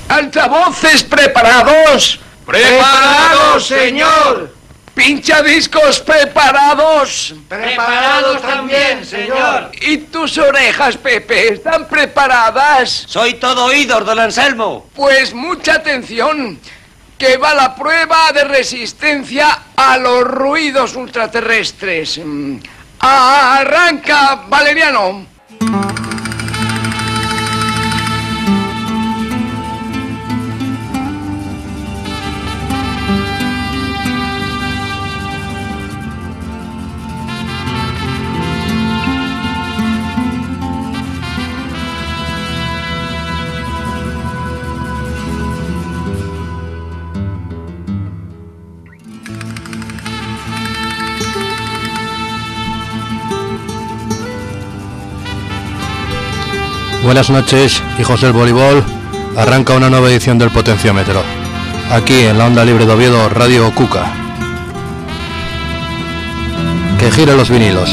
Altavoces preparados. ¡Preparados, señor! Pinchadiscos preparados. ¡Preparados también, señor! ¿Y tus orejas, Pepe, están preparadas? Soy todo oídos, don Anselmo. Pues mucha atención, que va la prueba de resistencia a los ruidos ultraterrestres. Arranca, Valeriano. Buenas noches, hijos del voleibol. Arranca una nueva edición del Potenciómetro. Aquí en la onda libre de Oviedo, Radio Cuca. Que giren los vinilos.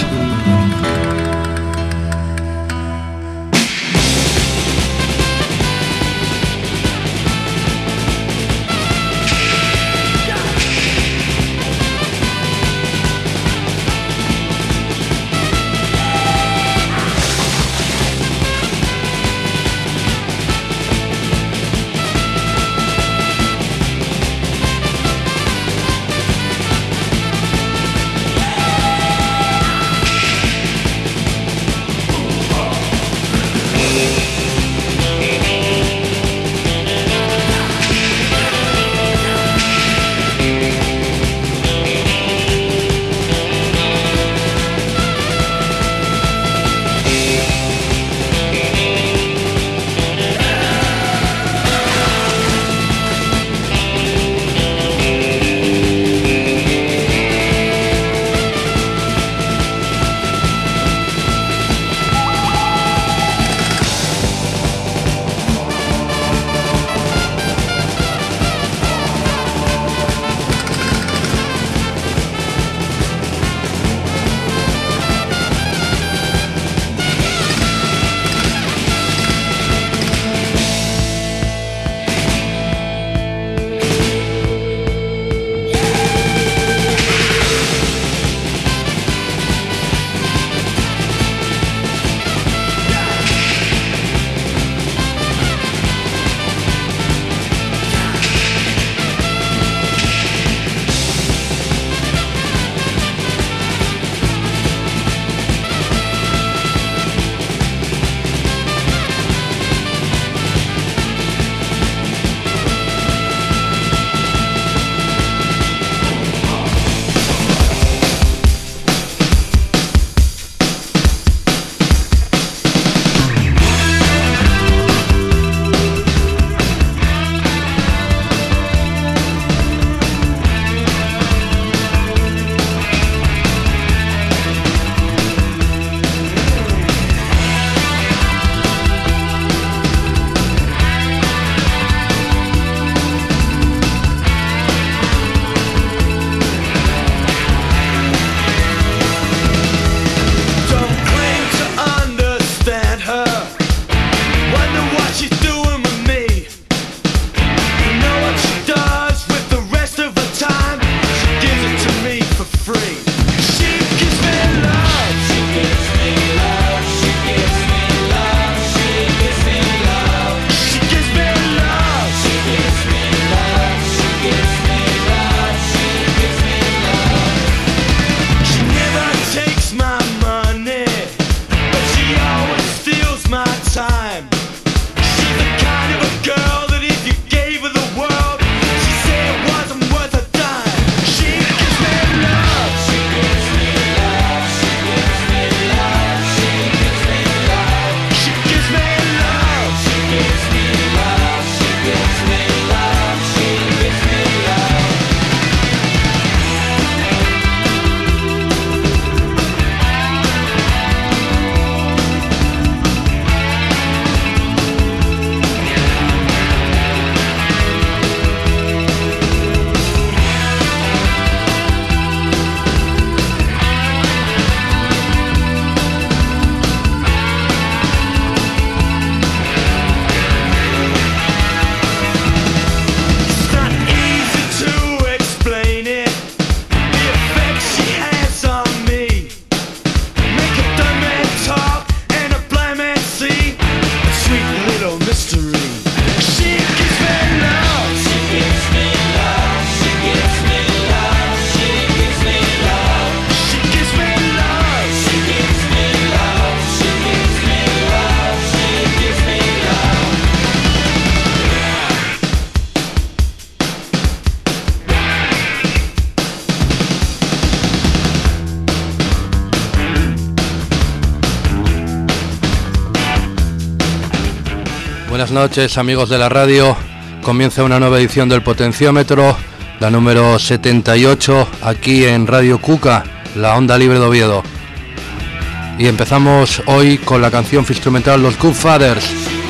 Buenas noches, amigos de la radio. Comienza una nueva edición del Potenciómetro, la número 78, aquí en Radio Cuca, la onda libre de Oviedo. Y empezamos hoy con la canción instrumental Los Good Fathers.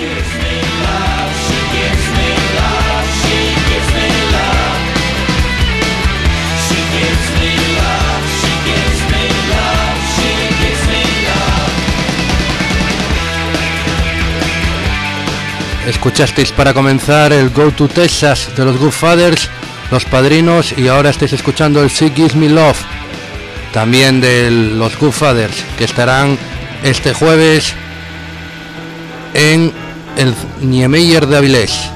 Escuchasteis para comenzar el Go to Texas de los Good Fathers, Los Padrinos, y ahora estáis escuchando el She Gives Me Love, también de los Good Fathers, que estarán este jueves en el Niemeyer de Avilés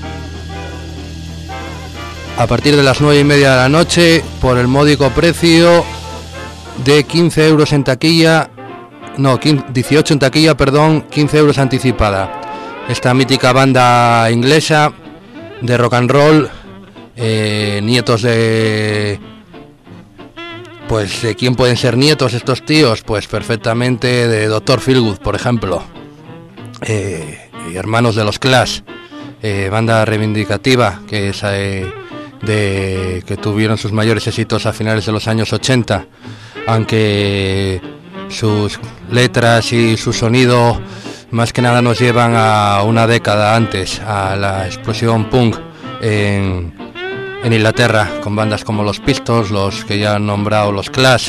a partir de las 9:30 de la noche por el módico precio de 15 euros en taquilla, 18 en taquilla, 15 euros anticipada. Esta mítica banda inglesa de rock and roll, nietos de... Pues ¿de quién pueden ser nietos estos tíos? Pues perfectamente de Dr. Feelgood, por ejemplo, y hermanos de los Clash, banda reivindicativa que es que tuvieron sus mayores éxitos a finales de los años 80, aunque sus letras y su sonido más que nada nos llevan a una década antes, a la explosión punk en Inglaterra, con bandas como los Pistols, los que ya han nombrado, los Clash.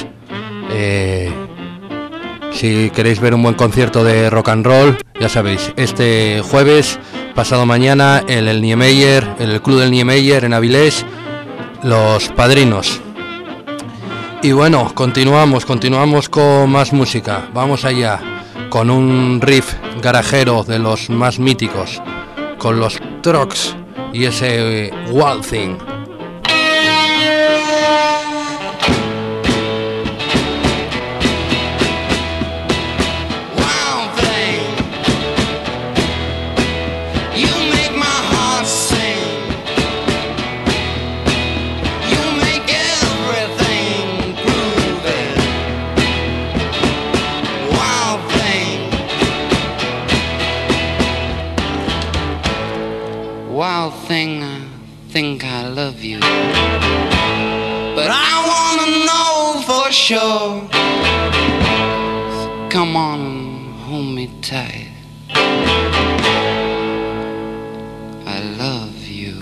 Si queréis ver un buen concierto de rock and roll, ya sabéis, este jueves, pasado mañana, en el Niemeyer, en el Club del Niemeyer en Avilés, Los Padrinos. Y bueno, continuamos con más música. Vamos allá, con un riff garajero de los más míticos, con los Trucks y ese Wild Thing. Wild thing, I think I love you, but I wanna know for sure. So come on and hold me tight. I love you.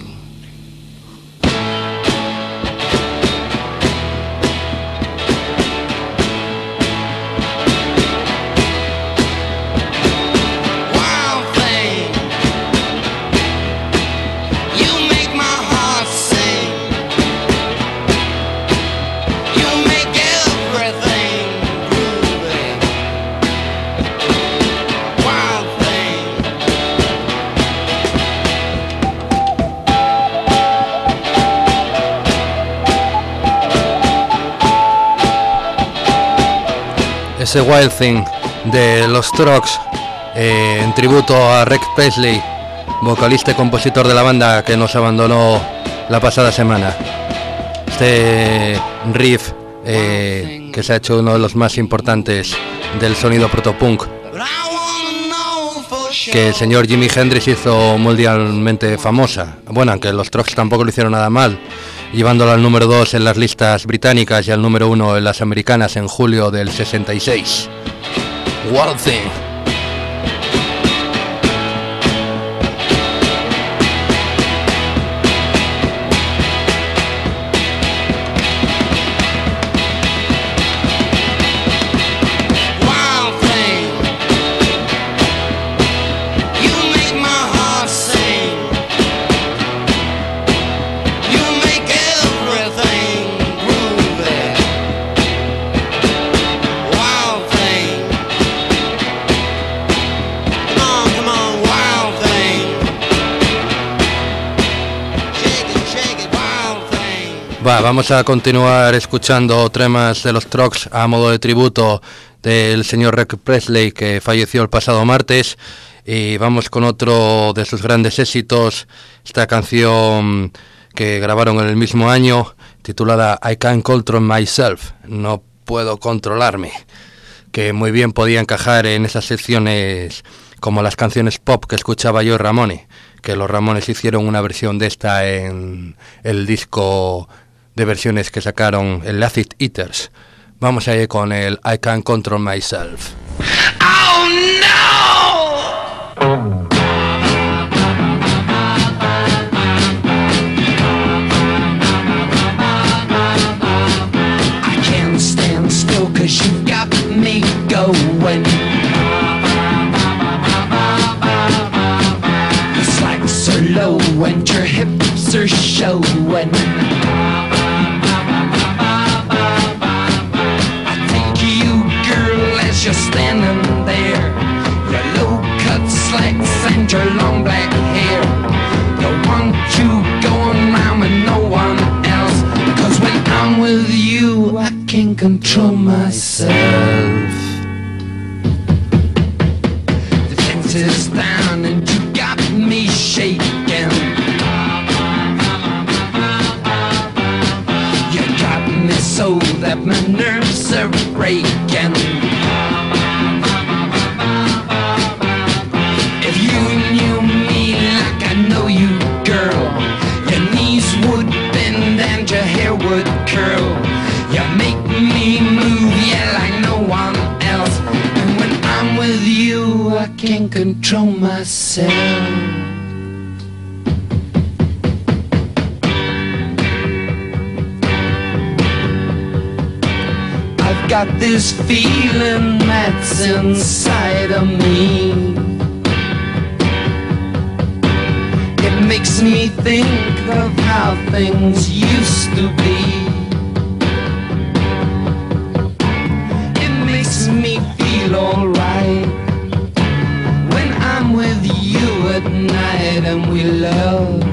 Ese Wild Thing de los Trucks, en tributo a Rick Presley, vocalista y compositor de la banda que nos abandonó la pasada semana. Este riff que se ha hecho uno de los más importantes del sonido protopunk, que el señor Jimi Hendrix hizo mundialmente famosa. Bueno, aunque los Trucks tampoco lo hicieron nada mal, llevándolo al número 2 en las listas británicas y al número 1 en las americanas en julio del 66. Wild Thing. Vamos a continuar escuchando temas de los Trucks a modo de tributo del señor Rick Presley, que falleció el pasado martes, y vamos con otro de sus grandes éxitos, esta canción que grabaron en el mismo año, titulada I Can't Control Myself, no puedo controlarme, que muy bien podía encajar en esas secciones como las canciones pop que escuchaba yo Ramone, que los Ramones hicieron una versión de esta en el disco de versiones que sacaron el Acid Eaters. Vamos a ir con el I Can't Control Myself. Oh no! I can't stand still 'cause you got me going. Your slacks are low and your hips are showing. You're standing there, your low-cut slacks and your long black hair. Don't want you going round with no one else, 'cause when I'm with you, I can't control myself. The fence is down and you got me shaking. You got me so that my nerves are breaking. Would curl. You make me move, yeah, like no one else. And when I'm with you, I can't control myself. I've got this feeling that's inside of me. It makes me think of how things used to be. It makes me feel alright when I'm with you at night and we love.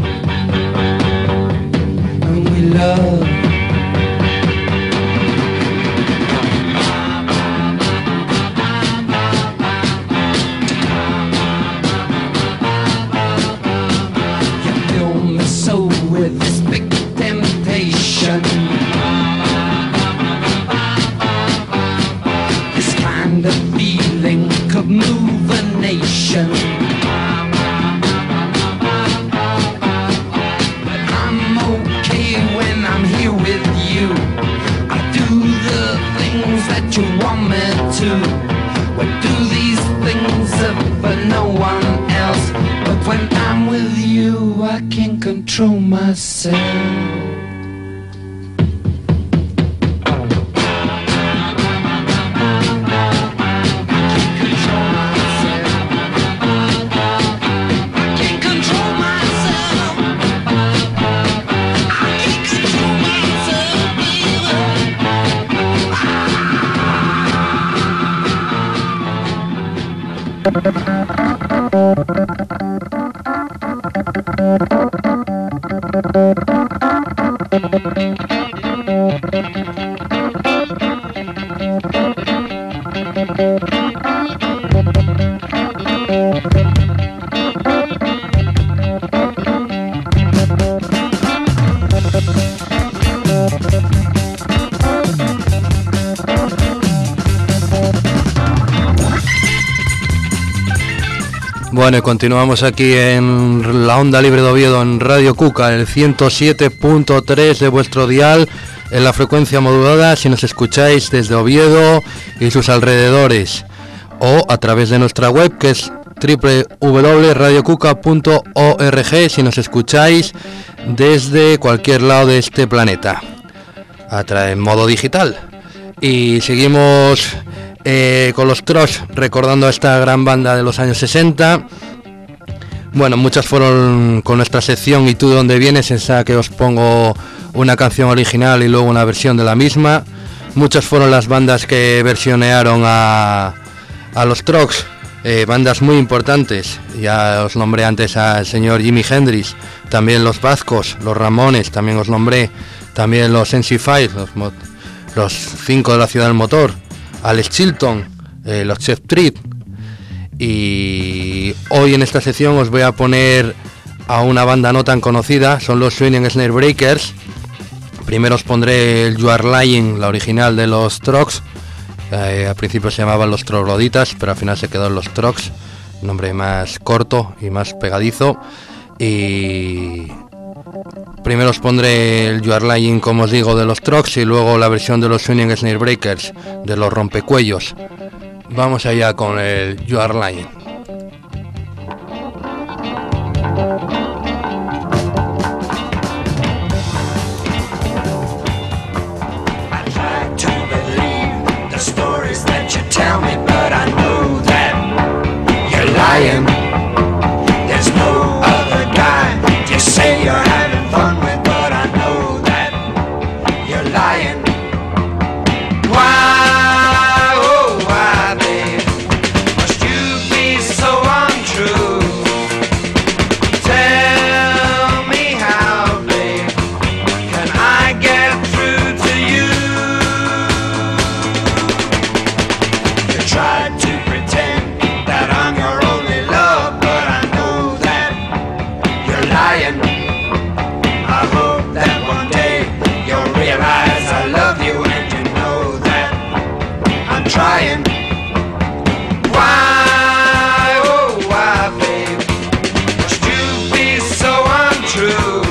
And we love. With this big temptation, this kind of feeling could move a nation. But I'm okay when I'm here with you. I do the things that you want me to. We do these things for no one else. But when I'm with you, I can't control myself. Bueno, y continuamos aquí en la Onda Libre de Oviedo, en Radio Cuca, el 107.3 de vuestro dial, en la frecuencia modulada, si nos escucháis desde Oviedo y sus alrededores, o a través de nuestra web, que es www.radiocuca.org, si nos escucháis desde cualquier lado de este planeta, en modo digital. Y seguimos con los Trucks, recordando a esta gran banda de los años 60. Bueno, muchas fueron con nuestra sección ¿Y tú de dónde vienes?, esa que os pongo una canción original y luego una versión de la misma. Muchas fueron las bandas que versionearon a los Trucks, bandas muy importantes. Ya os nombré antes al señor Jimi Hendrix, también los Vascos, los Ramones, también os nombré, también los MC5, los 5 de la Ciudad del Motor, Alex Chilton, los Chef Trick. Y hoy en esta sección os voy a poner a una banda no tan conocida, son los Swinging Snare Breakers. Primero os pondré el You Are Lying, la original de los Trucks. Al principio se llamaban los Trogloditas, pero al final se quedó en los Trucks. nombre más corto y más pegadizo. Y primero os pondré el You Are Lying, como os digo, de los Trucks, y luego la versión de los Swinging Snairebreakers, de los Rompecuellos. Vamos allá con el You Are Lying. There's no other guy you say you're having fun with, but I know that you're lying. Why, oh why, babe, must you be so untrue? Tell me how, babe, can I get through to you? You tried to pretend that I'm your only love, but I know that you're lying. I hope that one day you'll realize I love you, and you know that I'm trying. Why, oh why, babe, must you be so untrue?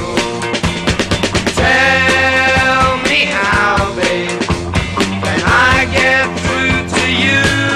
Tell me how, babe, can I get through to you?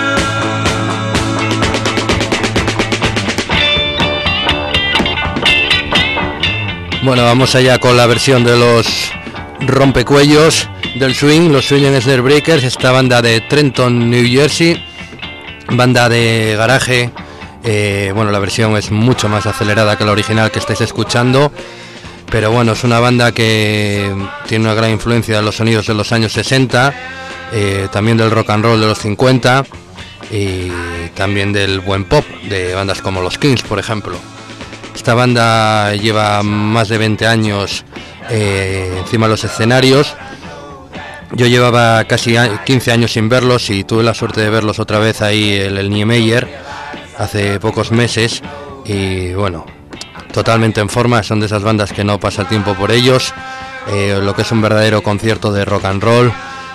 Bueno, vamos allá con la versión de los Rompecuellos del Swing, los Swinging Snairebreakers, esta banda de Trenton, New Jersey, banda de garaje. Bueno, la versión es mucho más acelerada que la original que estáis escuchando, pero bueno, es una banda que tiene una gran influencia de los sonidos de los años 60, también del rock and roll de los 50 y también del buen pop de bandas como los Kings, por ejemplo. Esta banda lleva más de 20 años encima de los escenarios. Yo llevaba casi 15 años sin verlos y tuve la suerte de verlos otra vez ahí en el Niemeyer hace pocos meses. Y bueno, totalmente en forma, son de esas bandas que no pasa el tiempo por ellos. Lo que es un verdadero concierto de rock and roll,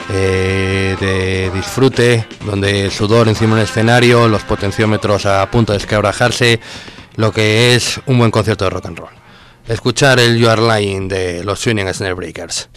de disfrute, donde el sudor encima del escenario, los potenciómetros a punto de desquebrajarse. Lo que es un buen concierto de rock and roll. Escuchar el You Are Lying de los Swinging Snairebreakers.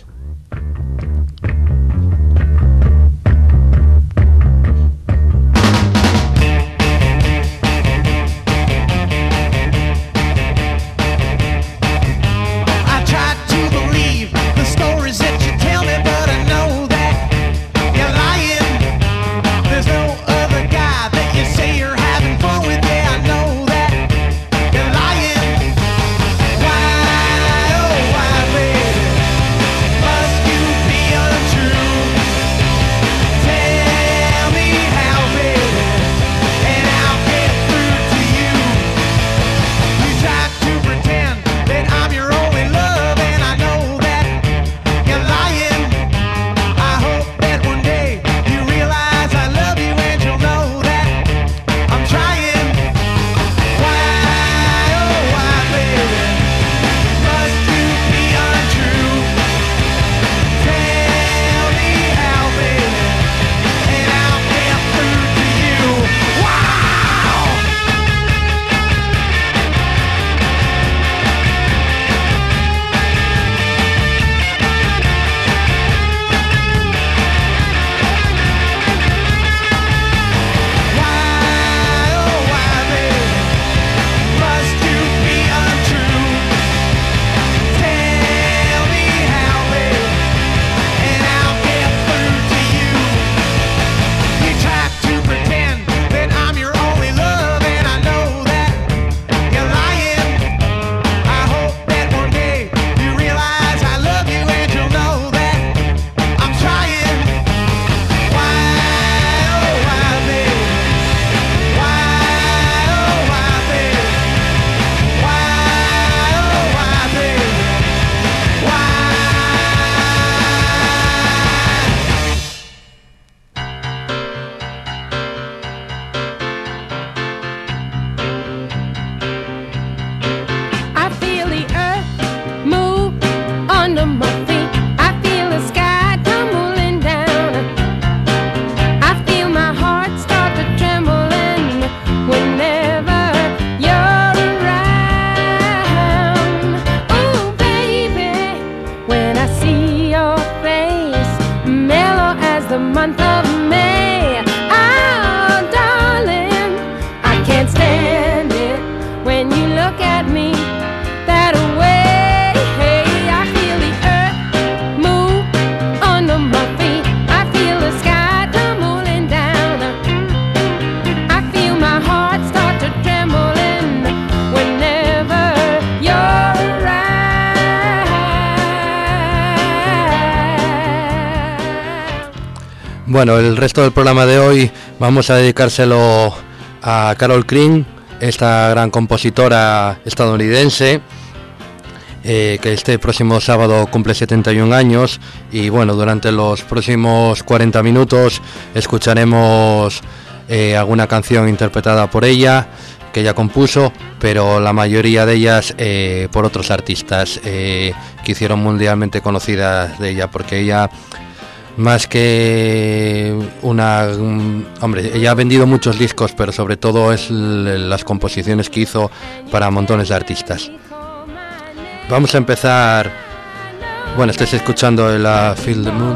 Bueno, el resto del programa de hoy vamos a dedicárselo a Carole King, esta gran compositora estadounidense, que este próximo sábado cumple 71 años y bueno, durante los próximos 40 minutos escucharemos alguna canción interpretada por ella, que ella compuso, pero la mayoría de ellas por otros artistas que hicieron mundialmente conocidas de ella, porque ella, más que ella ha vendido muchos discos, pero sobre todo es las composiciones que hizo para montones de artistas. Vamos a empezar. Bueno, estáis escuchando el Feel the Moon.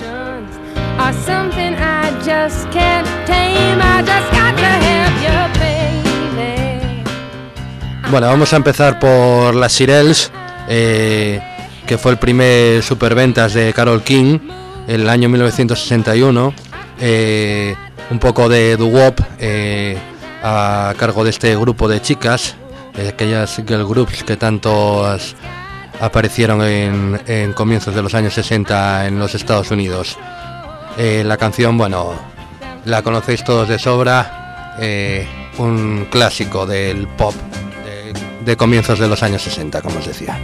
Bueno, vamos a empezar por las Shirelles, que fue el primer superventas de Carole King en el año 1961. Un poco de doo-wop a cargo de este grupo de chicas, aquellas girl groups que tanto aparecieron en comienzos de los años 60 en los Estados Unidos. La canción, bueno, la conocéis todos de sobra, un clásico del pop de comienzos de los años 60, como os decía.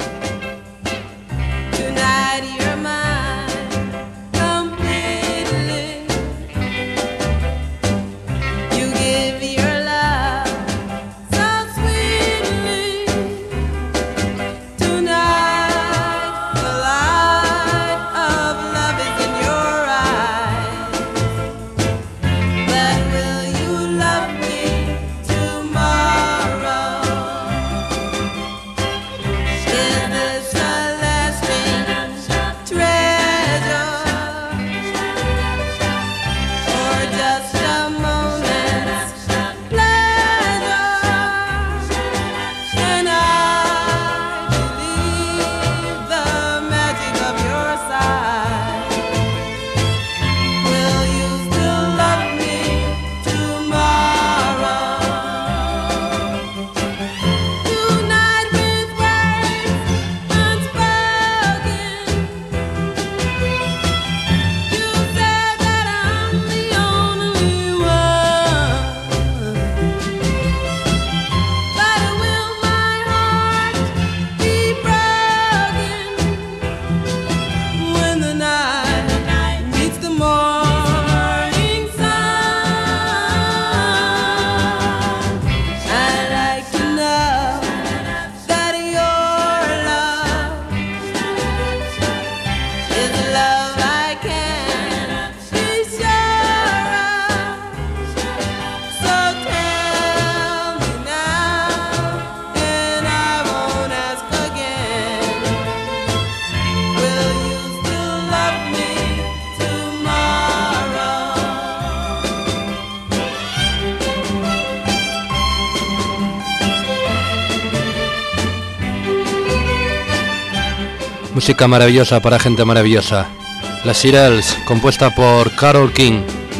Música maravillosa para gente maravillosa. Las Shirelles, compuesta por Carole King.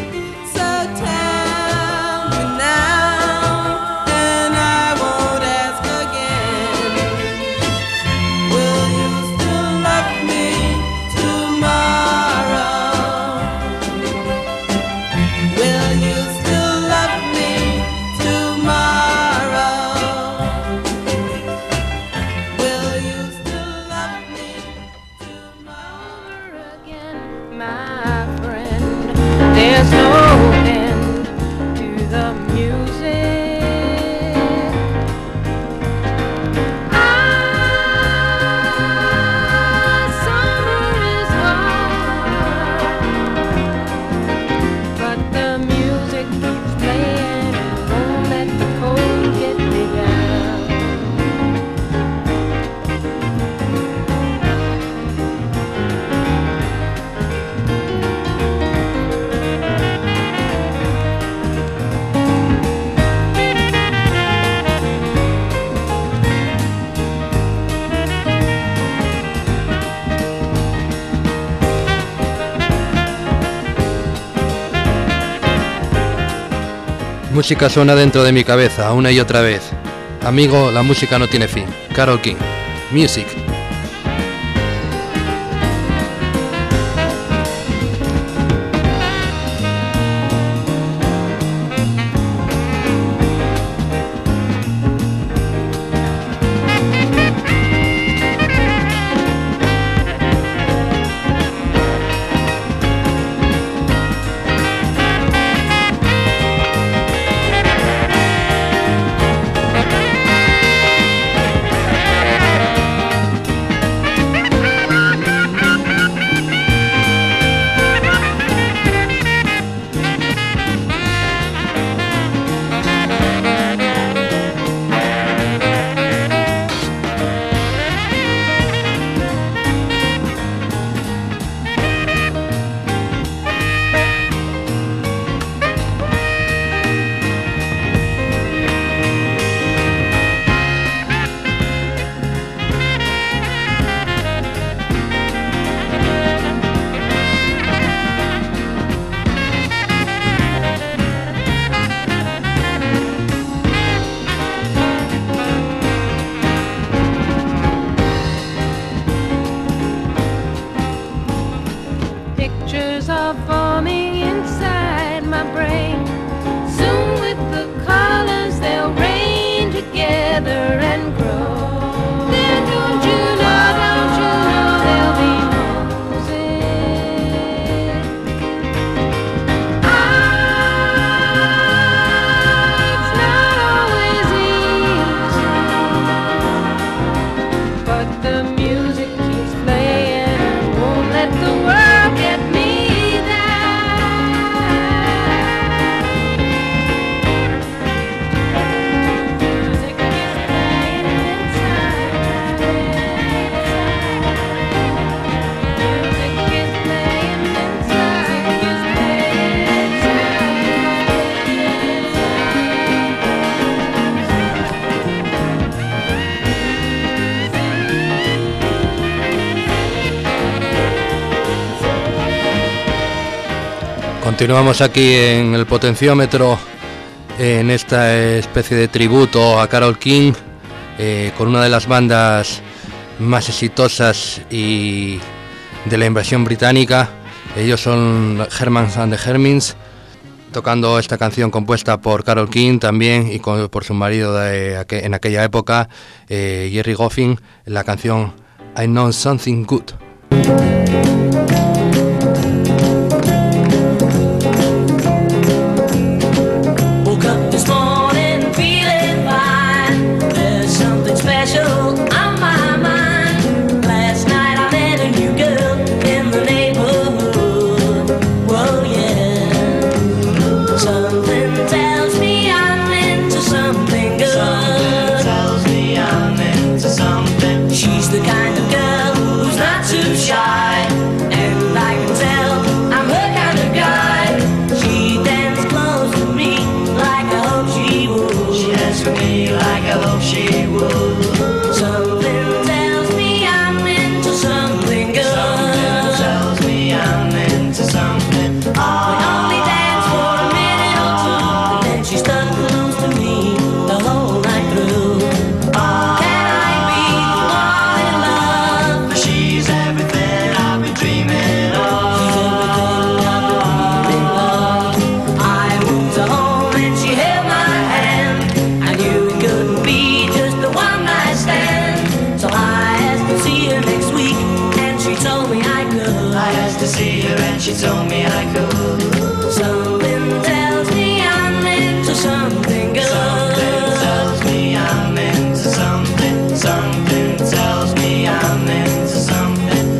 Música suena dentro de mi cabeza una y otra vez. Amigo, la música no tiene fin. Carole King. Music. Continuamos aquí en el potenciómetro, en esta especie de tributo a Carole King, con una de las bandas más exitosas y de la invasión británica. Ellos son Hermans and the Hermits, tocando esta canción compuesta por Carole King también y por su marido en aquella época, Gerry Goffin, la canción I Know Something Good. She's the kind of girl who's not too shy. she told me I could. Something tells me I'm into something good. Something tells me I'm into something. Something tells me I'm into something.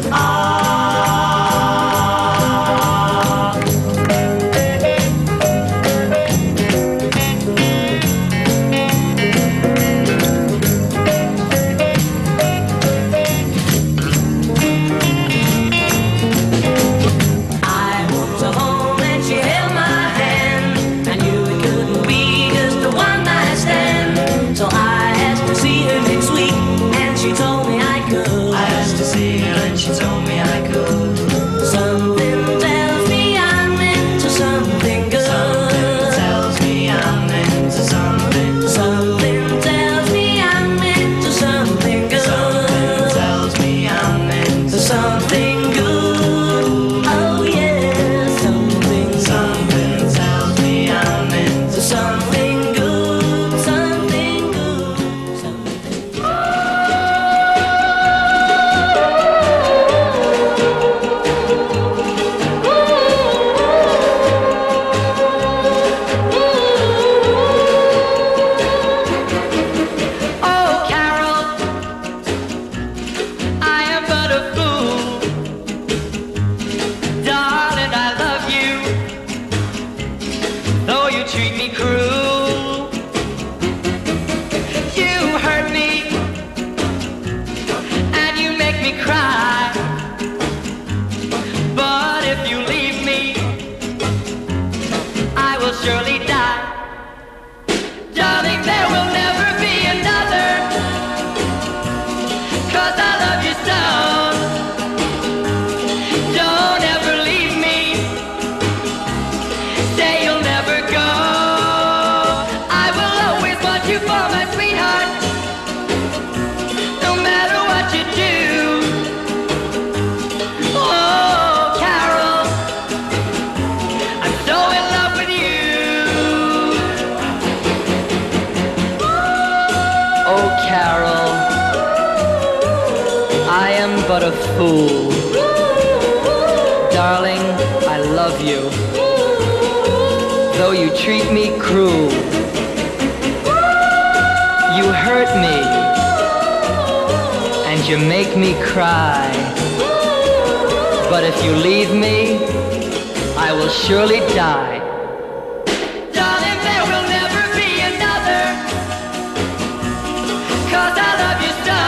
But a fool. Darling, I love you, though you treat me cruel. You hurt me, and you make me cry. But if you leave me, I will surely die. Darling, there will never be another, 'cause I love you so.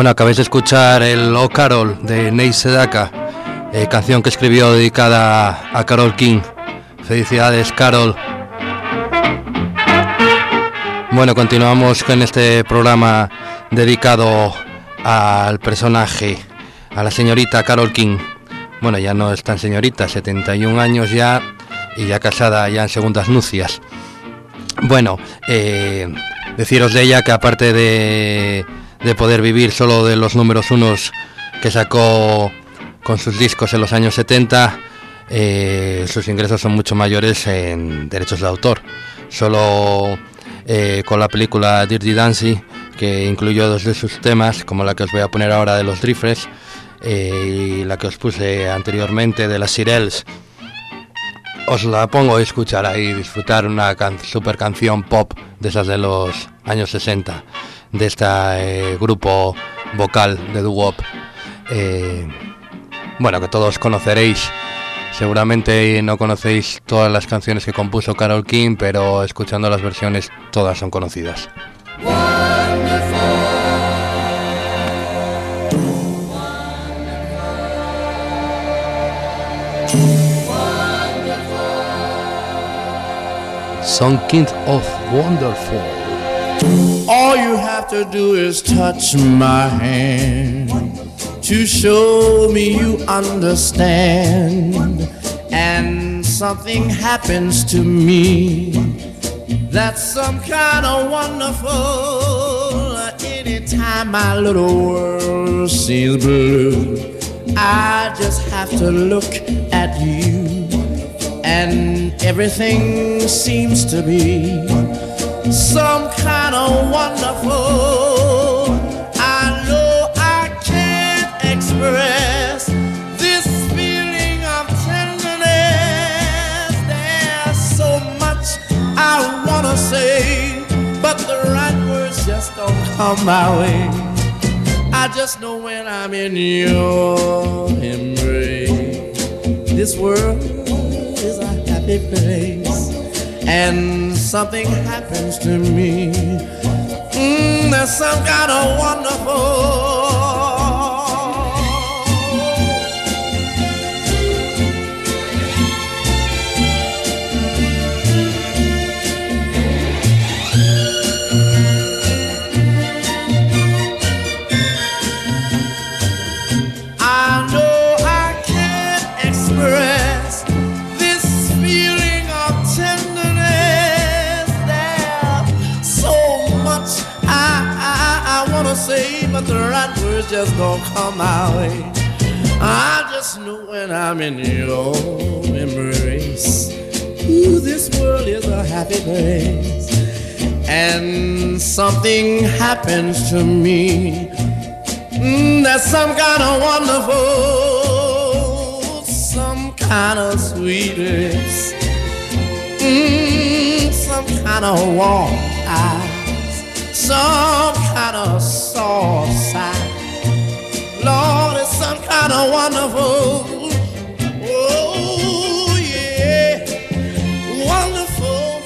Bueno, acabáis de escuchar el Oh Carol de Nate Sedaka, canción que escribió dedicada a Carole King. Felicidades, Carol. Bueno, continuamos con este programa dedicado al personaje, a la señorita Carole King. Bueno, ya no es tan señorita, 71 años ya, y ya casada, ya en segundas nupcias. Bueno, deciros de ella que aparte de poder vivir solo de los números unos que sacó con sus discos en los años 70, sus ingresos son mucho mayores en derechos de autor. Solo con la película Dirty Dancing, que incluyó dos de sus temas, como la que os voy a poner ahora de los Drifters, y la que os puse anteriormente de las Shirelles. Os la pongo a escuchar ahí, disfrutar una super canción pop de esas de los años 60, de este grupo vocal de doo-wop. Bueno, que todos conoceréis. Seguramente no conocéis todas las canciones que compuso Carole King, pero escuchando las versiones todas son conocidas. Some kind of wonderful. All you have to do is touch my hand to show me you understand, and something happens to me that's some kind of wonderful. Anytime my little world seems blue, I just have to look at you, and everything seems to be some kind of wonderful. I know I can't express this feeling of tenderness. There's so much I wanna say, but the right words just don't come my way. I just know when I'm in your embrace, this world is a happy place, and something happens to me. There's some kind of wonderful. I know I can't express this feeling of tenderness. There's so much I wanna say, but the right words just don't come my way. I just know when I'm in your embrace, ooh, this world is a happy place, and something happens to me. That's some kind of wonderful, some kind of sweetness, some kind of warm eyes, some kind of soft side. Lord, it's some kind of wonderful. Oh, yeah, wonderful.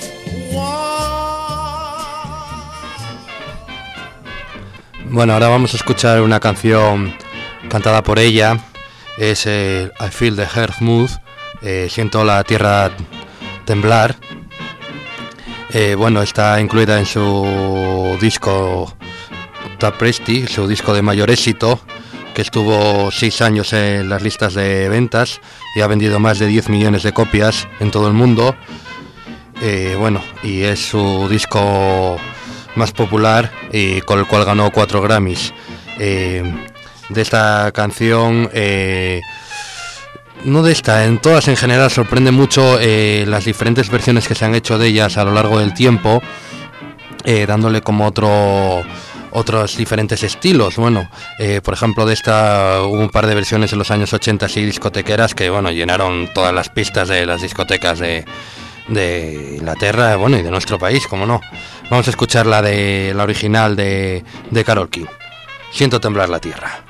Bueno, ahora vamos a escuchar una canción cantada por ella. Es I Feel the Earth Move, siento la tierra temblar. Bueno, está incluida en su disco Tapresti, su disco de mayor éxito, que estuvo 6 años en las listas de ventas y ha vendido más de 10 millones de copias en todo el mundo. Bueno, y es su disco más popular y con el cual ganó 4 Grammys. De esta canción, no de esta, en todas en general, sorprende mucho las diferentes versiones que se han hecho de ellas a lo largo del tiempo, dándole como otros diferentes estilos. Bueno, por ejemplo, de esta hubo un par de versiones en los años 80 así discotequeras que, bueno, llenaron todas las pistas de las discotecas de Inglaterra, bueno, y de nuestro país, como no. Vamos a escuchar la original de Carole King, Siento temblar la tierra.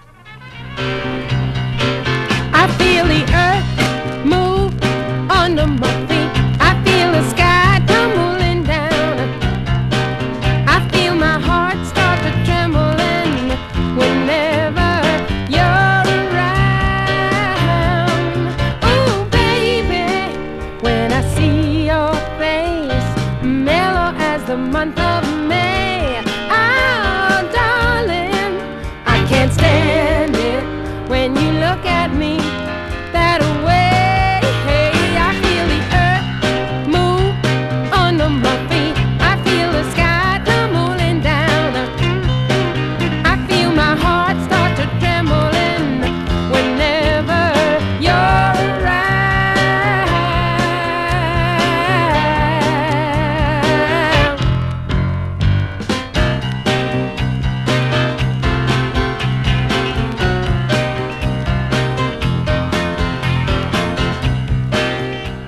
I feel the earth move under my feet. I feel the sky tumbling down. I feel my heart start to trembling when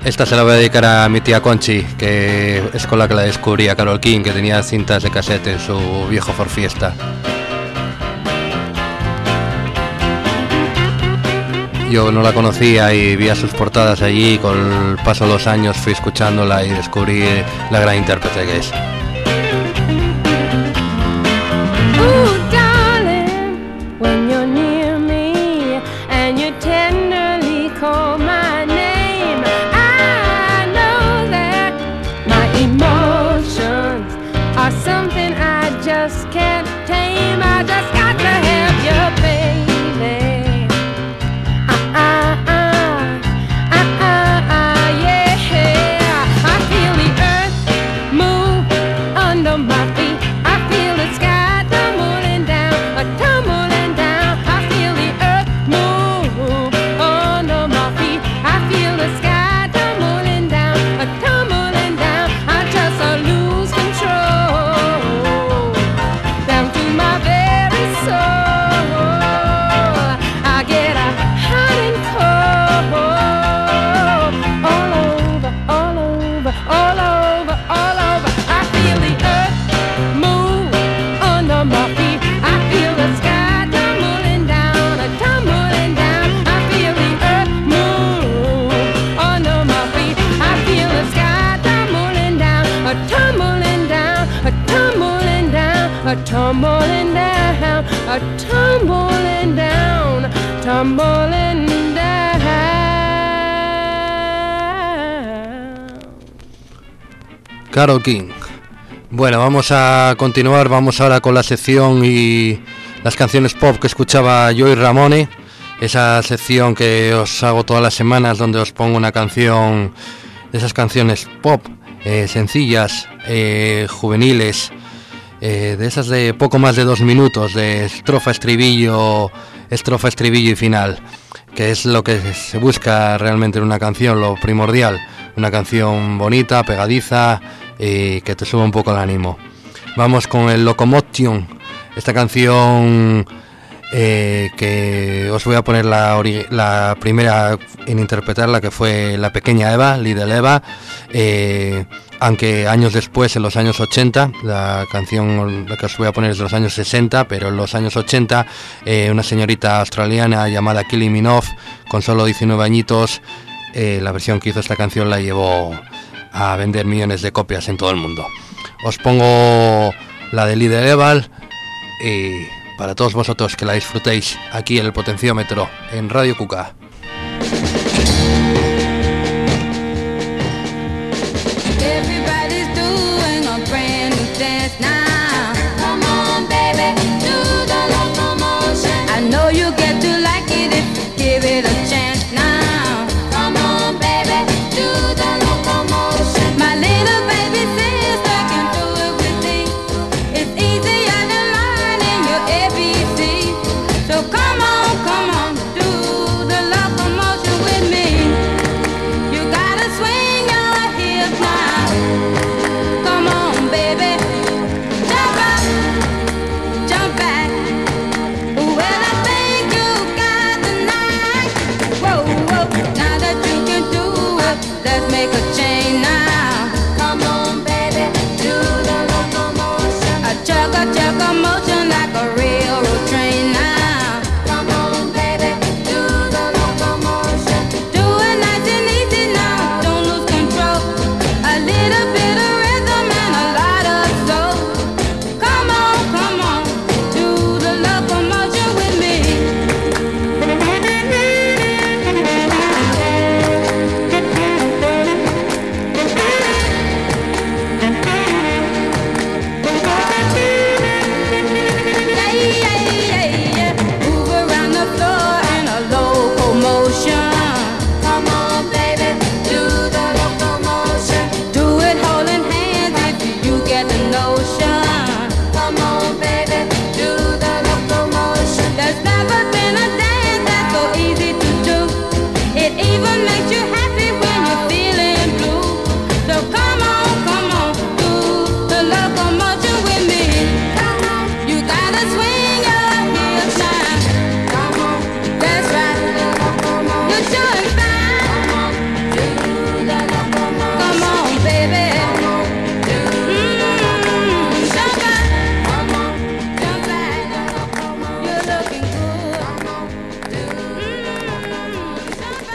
Esta se la voy a dedicar a mi tía Conchi, que es con la que la descubrí, a Carole King, que tenía cintas de cassette en su viejo Ford Fiesta. Yo no la conocía y vi a sus portadas allí, y con el paso de los años fui escuchándola y descubrí la gran intérprete que es. Ooh, darling, when you're near me and you tenderly call my name, I know that my emotions are something I just can't tame. I just got to have you, baby. Tumbling down, a tumbling down, tumbling down. Carole King. Bueno, vamos a continuar, vamos ahora con la sección y las canciones pop que escuchaba Joey Ramone. Esa sección que os hago todas las semanas, donde os pongo una canción de esas canciones pop, sencillas, juveniles, de esas de poco más de 2 minutos, de estrofa, estribillo y final, que es lo que se busca realmente en una canción, lo primordial, una canción bonita, pegadiza y que te suba un poco el ánimo. Vamos con el Locomotion, esta canción que os voy a poner la primera en interpretarla, que fue la pequeña Eva, Little Eva, aunque años después, en los años 80, la canción que os voy a poner es de los años 60, pero en los años 80 una señorita australiana llamada Kylie Minogue, con solo 19 añitos, la versión que hizo esta canción la llevó a vender millones de copias en todo el mundo. Os pongo la de Little Eva y para todos vosotros que la disfrutéis aquí en el Potenciómetro, en Radio Cuca. So come on, do the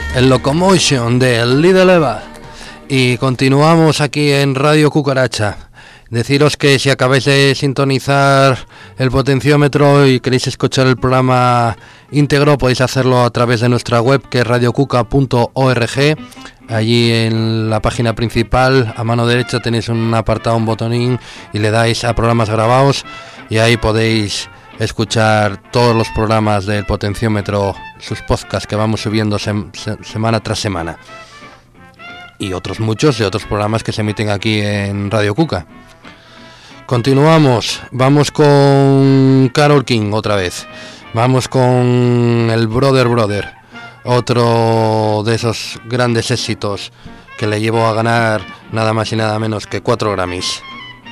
el Locomotion de Little Eva. Y continuamos aquí en Radio Cucaracha. Deciros que si acabáis de sintonizar el potenciómetro y queréis escuchar el programa íntegro, podéis hacerlo a través de nuestra web, que es radiocuca.org. Allí en la página principal, a mano derecha, tenéis un apartado, un botonín, y le dais a programas grabados, y ahí podéis escuchar todos los programas del potenciómetro, sus podcasts que vamos subiendo semana tras semana, y otros muchos de otros programas que se emiten aquí en Radio Cuca. Continuamos, vamos con Carole King otra vez, vamos con el Brother, otro de esos grandes éxitos que le llevó a ganar nada más y nada menos que 4 Grammys.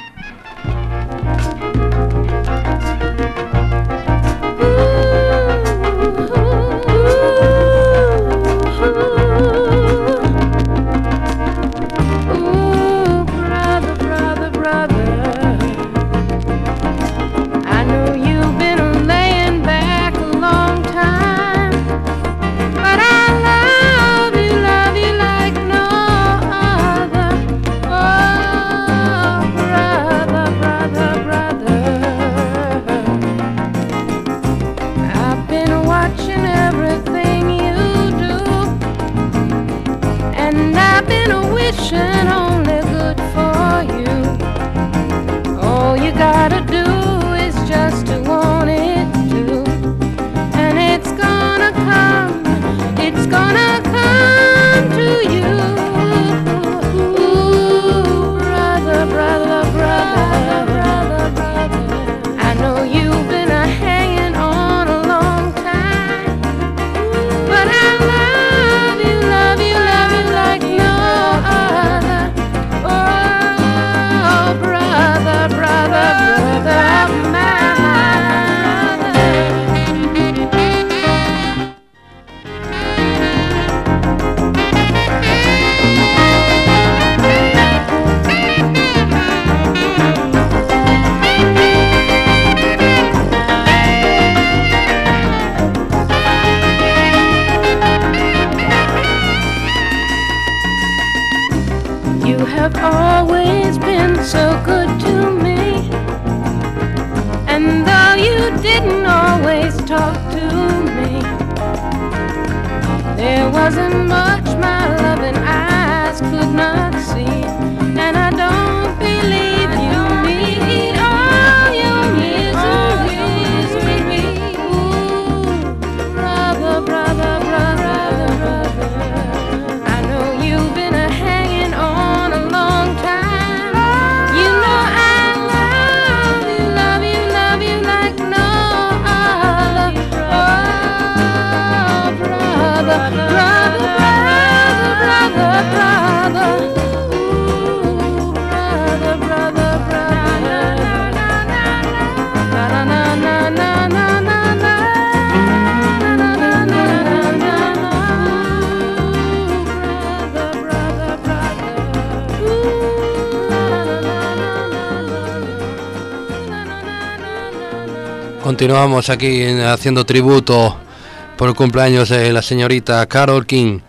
Continuamos aquí haciendo tributo por el cumpleaños de la señorita Carole King.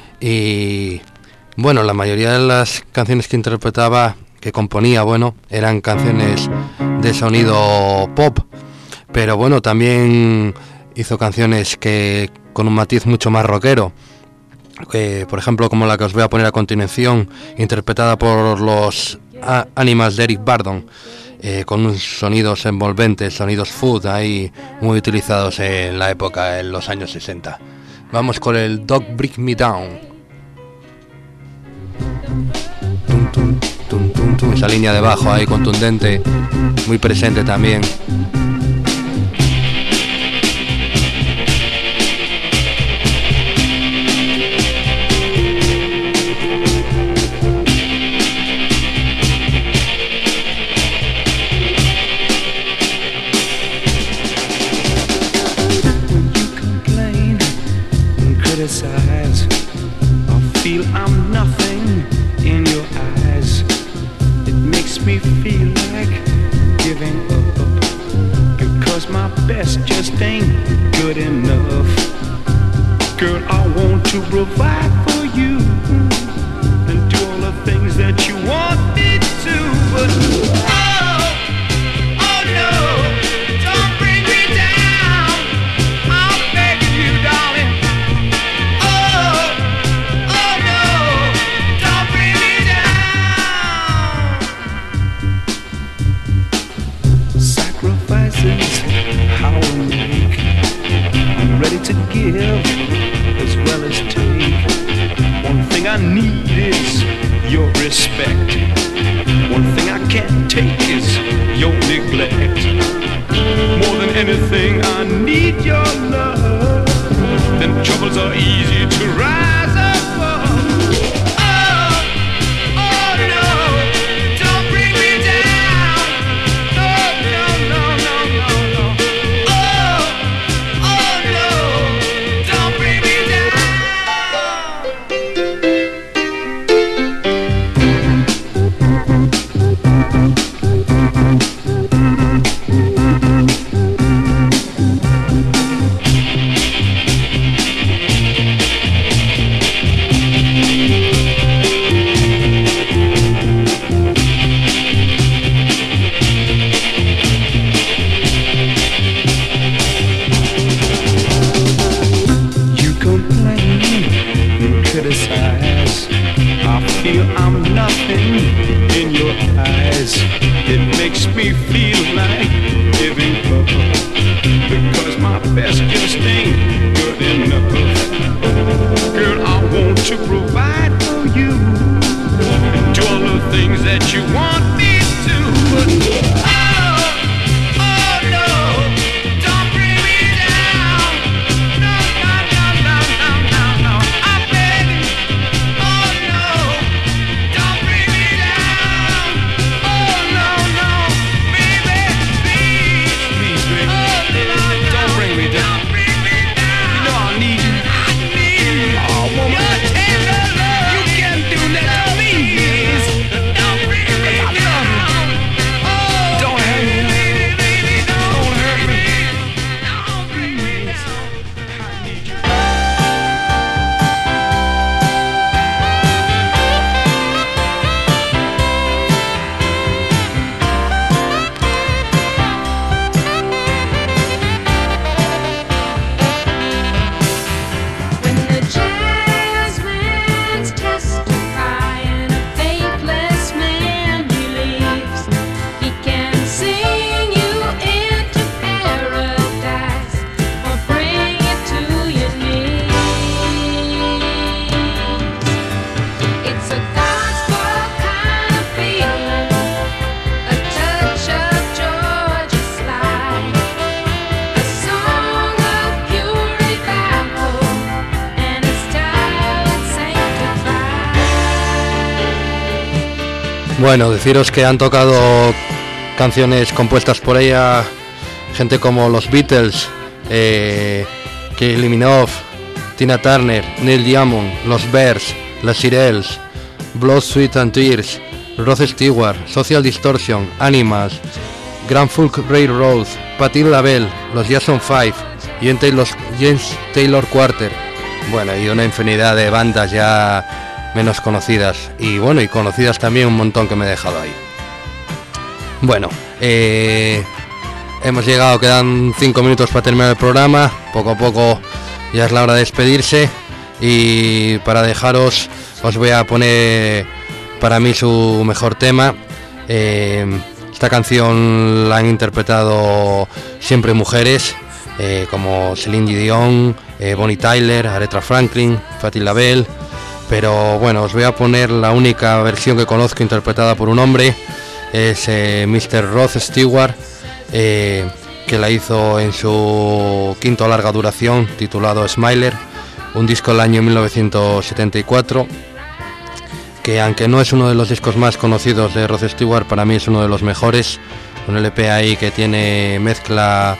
Y bueno, la mayoría de las canciones que interpretaba, que componía, bueno, eran canciones de sonido pop, pero bueno, también hizo canciones que con un matiz mucho más rockero, por ejemplo, como la que os voy a poner a continuación, interpretada por los Animals de Eric Burdon, con unos sonidos envolventes, sonidos food ahí muy utilizados en la época, en los años 60. Vamos con el Dog Break Me Down. Esa línea de bajo ahí contundente, muy presente también. Criticize or feel I'm nothing in your eyes. It makes me feel like giving up, because my best just ain't good enough. Girl, I want to provide for you and do all the things that you want me to. But oh no, don't bring me down. I'm begging you, darling. Oh no, don't bring me down. Sacrifices, how I make. I'm ready to give as well as take. One thing I need is your respect. One thing I can't take is your neglect. More than anything, I need your love. Then troubles are easy to rise above. Oh no, don't bring me down. No. Oh no, don't bring me down. You complain and criticize. I feel I'm nothing in your eyes. It makes me feel like giving up, because my best just ain't good enough. Girl, I want to provide for you and do all the things that you want me to. But oh no, don't bring me down. No. I'm begging. Oh no, don't bring me down. Oh no, baby, please, baby. Oh no, don't bring me down. You know I need you. Oh woman, your tender love. You can do that to me. Don't bring me down. Don't hurt me. Don't hurt me. Don't bring me down. I need you. When the jazzman's testify and a faithless man believes, he can sing you into paradise or bring you to your knees. It's a gospel kind of feeling, a touch of Georgia slide, a song of pure revival, and a style sanctified. Bueno, deciros que han tocado canciones compuestas por ella gente como los Beatles, Kylie Minogue, Tina Turner, Neil Diamond, los Bears, las Shirelles, Blood, Sweat and Tears, Rod Stewart, Social Distortion, Animals, Grand Funk Railroad, Patti LaBelle, los Jackson 5, James Taylor Quartet. Bueno, y una infinidad de bandas ya menos conocidas y bueno, y conocidas también un montón que me he dejado ahí. Bueno, hemos llegado, quedan 5 minutos para terminar el programa. Poco a poco ya es la hora de despedirse, y para dejaros os voy a poner para mí su mejor tema. Esta canción la han interpretado siempre mujeres, como Celine Dion, Bonnie Tyler, Aretha Franklin, Patti LaBelle. Pero bueno, os voy a poner la única versión que conozco interpretada por un hombre. Es Mr. Rod Stewart, que la hizo en su quinto larga duración titulado Smiler, un disco del año 1974, que aunque no es uno de los discos más conocidos de Rod Stewart, para mí es uno de los mejores. Un LP ahí que tiene mezcla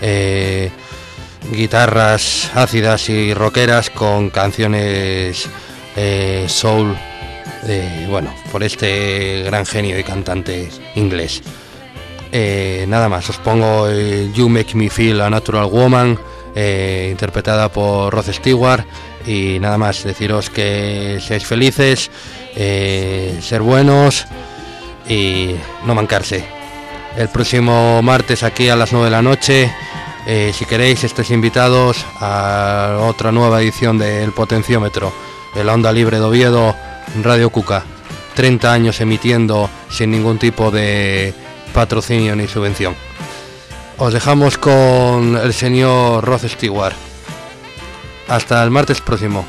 guitarras ácidas y rockeras con canciones soul, bueno, por este gran genio y cantante inglés. Nada más, os pongo You Make Me Feel a Natural Woman, interpretada por Rod Stewart. Y nada más, deciros que seáis felices, ser buenos y no mancarse. El próximo martes aquí a las 9 de la noche, si queréis, estáis invitados a otra nueva edición del Potenciómetro, en la onda libre de Oviedo, Radio Cuca. 30 años emitiendo sin ningún tipo de patrocinio ni subvención. Os dejamos con el señor Rod Stewart. Hasta el martes próximo.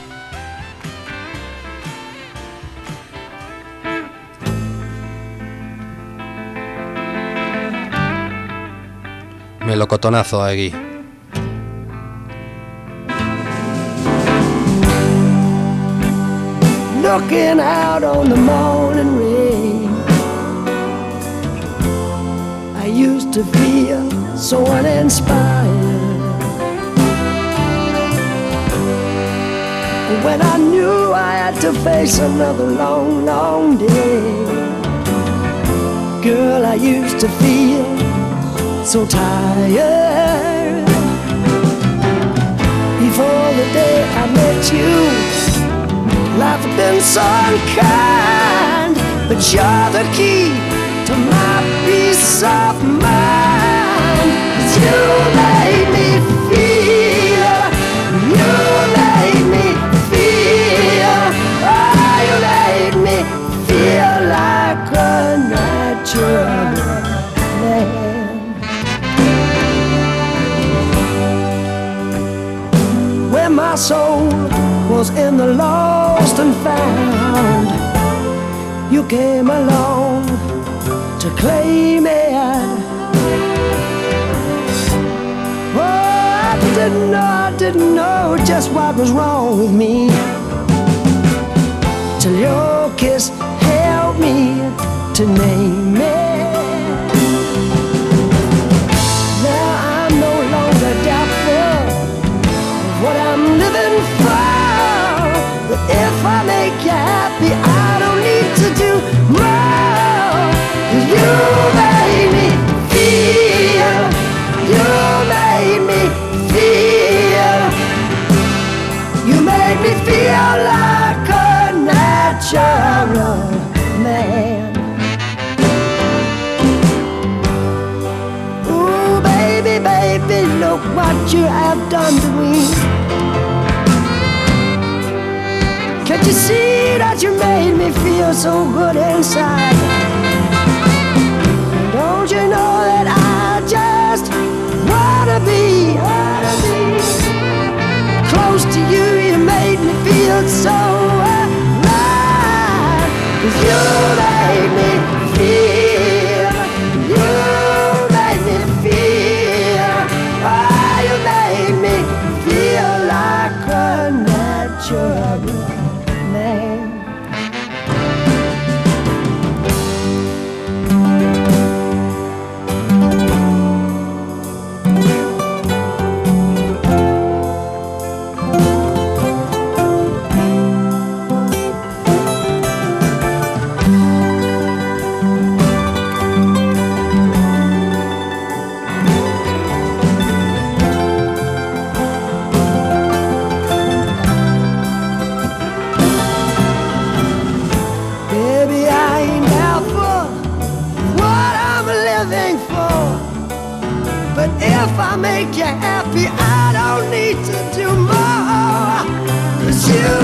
Melocotonazo aquí. Looking out on the morning rain, I used to feel so uninspired. When I knew I had to face another long, long day, girl, I used to feel so tired. Before the day I met you, life had been so unkind, but you're the key to my peace of mind. 'Cause you made me feel, you made me feel, oh, you made me feel like a natural man. When my soul was in the lost and found, you came along to claim it. Oh, I didn't know just what was wrong with me, till your kiss helped me to name it. Now I'm no longer doubtful of what I'm living for. But if I make you happy, I don't need to do more. You made me feel, you made me feel, you made me feel like a natural man. Ooh, baby, baby, look what you have done to me. Can't you see that you made me feel so good inside? Don't you know that I just wanna be close to you? You made me feel so alive. 'Cause you made me feel, you made me feel, oh, you made me feel like a natural man. If I make you happy, I don't need to do more. 'Cause you